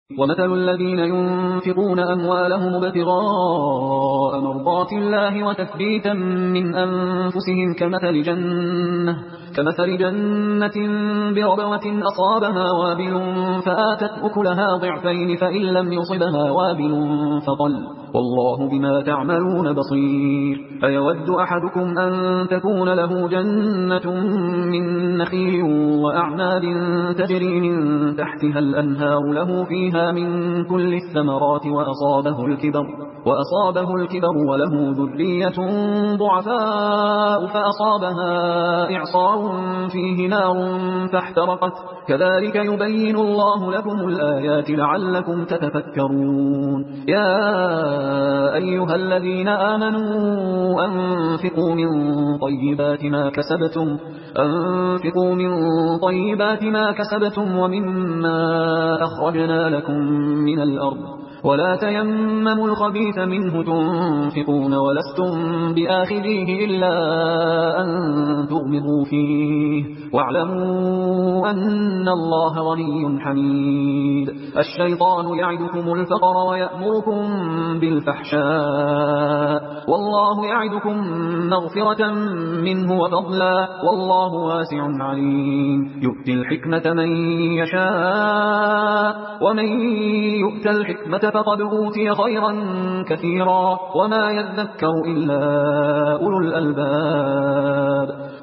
ومثل الذين ينفقون أموالهم ابتغاء مرضات الله وتثبيتا من أنفسهم كمثل جنة بربوة أصابها وابل فآتت أكلها ضعفين فإن لم يصبها وابل فطل والله بما تعملون بصير. أيود أحدكم أن تكون له جنة من نخيل وأعناب تجري من تحتها الأنهار له فيها من كل الثمرات وأصابه الكبر وله ذرية ضعفاء فأصابها إعصار فيه نار فاحترقت كذلك يبين الله لكم الآيات لعلكم تتفكرون. يا أيها الذين آمنوا أنفقوا من طيبات ما كسبتم ومما أخرجنا لكم من الأرض ولا تيمموا الخبيث منه تنفقون ولستم بآخذيه إلا أن تغمضوا فيه واعلموا أن الله غني حميد. الشيطان يعدكم الفقر ويأمركم بالفحشاء والله يعدكم مغفرة منه وفضلا والله واسع عليم. يؤتي الحكمة من يشاء ومن يؤت الحكمة فقد أوتي خيرا كثيرا وما يذكر إلا أولو الألباب.